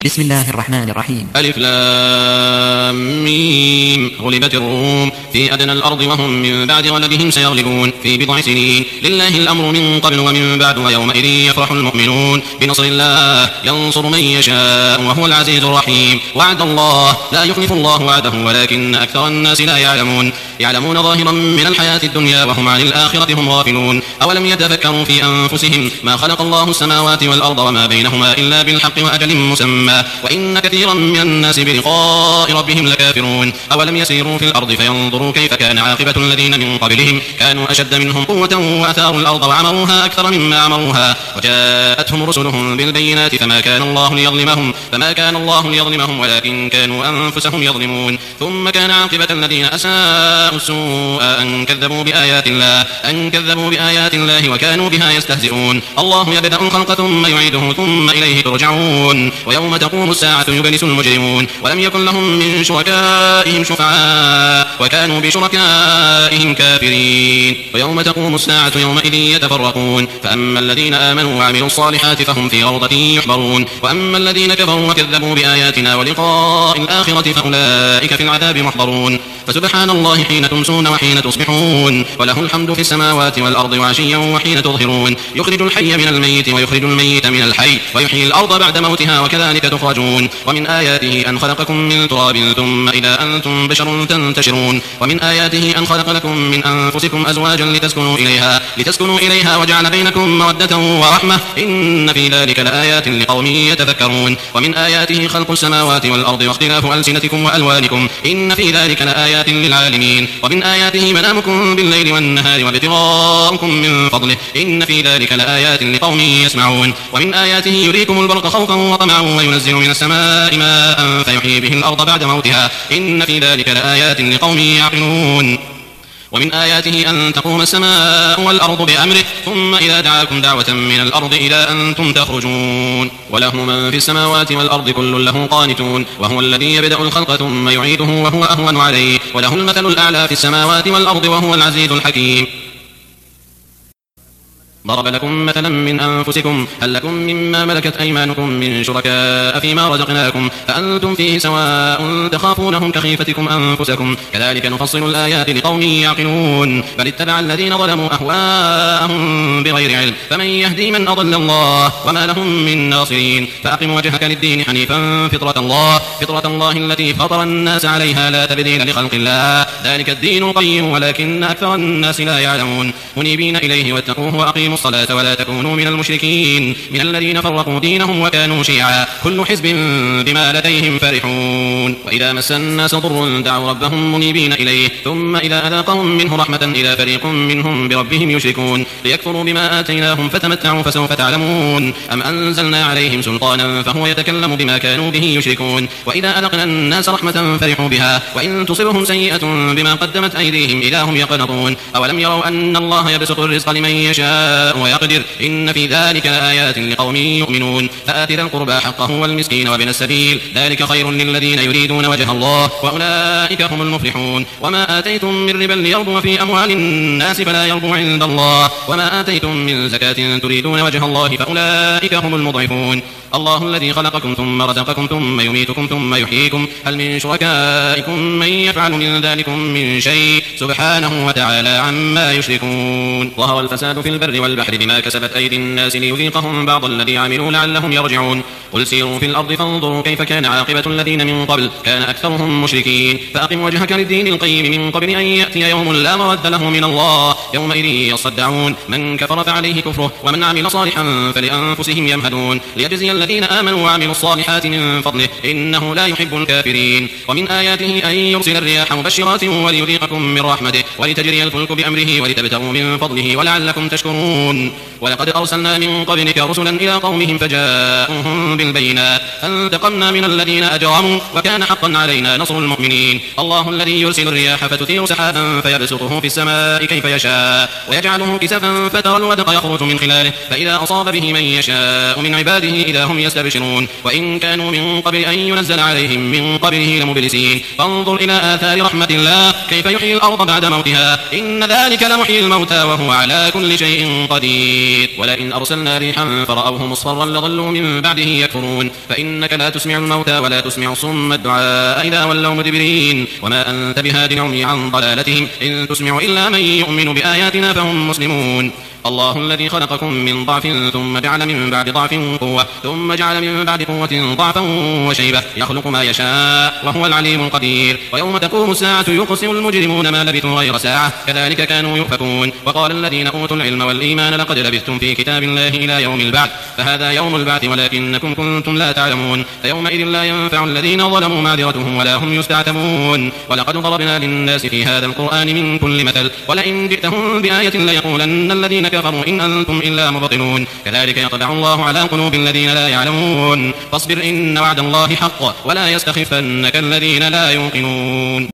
بسم الله الرحمن الرحيم. ألف لام ميم. غلبت الروم في أدنى الأرض وهم من بعد غلبهم سيغلبون في بضع سنين. لله الأمر من قبل ومن بعد ويومئذ يفرح المؤمنون بنصر الله ينصر من يشاء وهو العزيز الرحيم. وعد الله لا يخلف الله وعده ولكن أكثر الناس لا يعلمون ظاهرا من الحياة الدنيا وهم عن الآخرة هم غافلون. أولم يتفكروا في أنفسهم ما خلق الله السماوات والأرض وما بينهما إلا بالحق وأجل مسمى وإن كثيرا من الناس بلقاء ربهم لكافرون. أولم يسيروا في الأرض فينظروا كيف كان عاقبة الذين من قبلهم كانوا أشد منهم قوة وأثاروا الأرض وعمروها أكثر مما عمروها وجاءتهم رسلهم بالبينات فما كان الله ليظلمهم ولكن كانوا أنفسهم يظلمون. ثم كان عاقبة الذين أساءوا السوء أن كذبوا بآيات الله وكانوا بها يستهزئون. الله يبدأ الخلق ثم يعيده ثم إليه ترجعون. ويوم تقوم الساعة يبلس المجرمون ولم يكن لهم من شركائهم شفعاء وكانوا بشركائهم كافرين. ويوم تقوم الساعة يومئذ يتفرقون فأما الذين آمنوا وعملوا الصالحات فهم في روضة يحبرون وأما الذين كفروا وكذبوا بآياتنا ولقاء الآخرة فأولئك في العذاب محضرون. فسبحان الله حين تمسون وحين تصبحون وله الحمد في السماوات والأرض وعشيا وحين تظهرون. يخرج الحي من الميت ويخرج الميت من الحي ويحيي الأرض بعد موتها وكذلك تخرجون. ومن آياته أن خلقكم من تراب ثم إذا أنتم بشر تنتشرون. ومن آياته أن خلق لكم من أنفسكم أزواجا لتسكنوا إليها وجعل بينكم مودة ورحمة إن في ذلك لآيات لقوم يتفكرون. ومن آياته خلق السماوات والأرض واختلاف ألسنتكم وألوانكم إن في ذلك لآيات للعالمين. ومن آياته منامكم بالليل والنهار وابتغاؤكم من فضله إن في ذلك لآيات لقوم يسمعون. ومن آياته يريكم البرق خوفا وطمعا وينزل من السماء ماء فيحيي به الأرض بعد موتها إن في ذلك لآيات لقوم يعقلون. ومن آياته أن تقوم السماء والأرض بأمره ثم إذا دعاكم دعوة من الأرض إذا أنتم تخرجون. وله من في السماوات والأرض كل له قانتون وهو الذي يبدأ الخلق ثم يعيده وهو أهون عليه وله المثل الأعلى في السماوات والأرض وهو العزيز الحكيم. ضرب لكم مثلا من أنفسكم هل لكم مما ملكت أيمانكم من شركاء فيما رزقناكم فأنتم فيه سواء تخافونهم كخيفتكم أنفسكم كذلك نفصل الآيات لقوم يعقلون. بل اتبع الذين ظلموا أهواءهم بغير علم فمن يهدي من أضل الله وما لهم من ناصرين. فأقم وجهك للدين حنيفا فطرة الله التي فطر الناس عليها لا تبديل لخلق الله ذلك الدين القيم ولكن أكثر الناس لا يعلمون. منيبين إليه واتقوه وأقيموا الصلاة ولا تكونوا من المشركين من الذين فرقوا دينهم وكانوا شيعا كل حزب بما لديهم فرحون. وإذا مس الناس ضر دعوا ربهم منيبين إليه ثم إذا أذاقهم منه رحمة إذا فريق منهم بربهم يشركون ليكفروا بما آتيناهم فتمتعوا فسوف تعلمون. أم أنزلنا عليهم سلطانا فهو يتكلم بما كانوا به يشركون. وإذا أذقنا الناس رحمة فرحوا بها وإن تصبهم سيئة بما قدمت أيديهم إذا هم يقنطون. أولم يروا أن الله يبسط الرزق لمن يشاء ويقدر إن في ذلك لآيات لقوم يؤمنون. فآت ذا القربى حقه والمسكين وابن السبيل ذلك خير للذين يريدون وجه الله وأولئك هم المفلحون. وما آتيتم من ربا ليربو في أموال الناس فلا يربو عند الله وما آتيتم من زكاة تريدون وجه الله فأولئك هم المضعفون. الله الذي خلقكم ثم رزقكم ثم يميتكم ثم يحييكم هل من شركائكم من يفعل من ذلكم من شيء سبحانه وتعالى عما يشركون. ظهر الفساد في البر والبحر بما كسبت أيدي الناس ليذيقهم بعض الذي عملوا لعلهم يرجعون. قل سيروا في الأرض فانظروا كيف كان عاقبة الذين من قبل كان أكثرهم مشركين. فأقم وجهك للدين القيم من قبل أن يأتي يوم لا مرد له من الله يومئذ يصدعون. من كفر فعليه كفره ومن عمل صالحا فلأنفسهم يمهدون ليجزي الذين آمنوا وعملوا الصالحات من فضله إنه لا يحب الكافرين. ومن آياته أن يرسل الرياح مبشرات وليذيقكم من رحمته ولتجري الفلك بأمره ولتبتغوا من فضله ولعلكم تشكرون. ولقد أرسلنا من قبلك رسلا إلى قومهم فجاءوهم بالبينات فانتقمنا من الذين أجرموا وكان حقا علينا نصر المؤمنين. الله الذي يرسل الرياح فتثير سحابا فيبسطه في السماء كيف يشاء ويجعله كسفا فترى الودق يخرج من خلاله فإذا أصاب به من يشاء من عباده إذا هم يستبشرون. وإن كانوا من قبل أن ينزل عليهم من قبله لمبلسين. فانظر إلى آثار رحمة الله كيف يحيي الأرض بعد موتها إن ذلك لمحيي الموتى وهو على كل شيء قدير. ولئن أرسلنا ريحا فرأوه مصفرا لظلوا من بعده يكفرون فإنك لا تسمع الموتى ولا تسمع الصم الدعاء إذا ولوا مدبرين وما أنت بهاد العمي عن ضلالتهم إن تسمع إلا من يؤمن بآياتنا فهم مسلمون الله الذي خلقكم من ضعف ثم جعل من بعد ضعف قوة ثم جعل من بعد قوة ضعفا وشيبة يخلق ما يشاء وهو العليم القدير ويوم تقوم الساعة يقسم المجرمون ما لبثوا غير ساعة كذلك كانوا يؤفكون وقال الذين أوتوا العلم والإيمان لقد لبثتم في كتاب الله إلى يوم البعث فهذا يوم البعث ولكنكم كنتم لا تعلمون فيومئذ لا ينفع الذين ظلموا معذرتهم ولا هم يستعتبون ولقد ضربنا للناس في هذا القرآن من كل مثل ولئن جئتهم بآية ليقولن الذين كفروا إن أنتم إلا مبطلون كذلك يطبع الله على قلوب الذين لا يعلمون فاصبر إن وعد الله حق ولا يستخفنك الذين لا يوقنون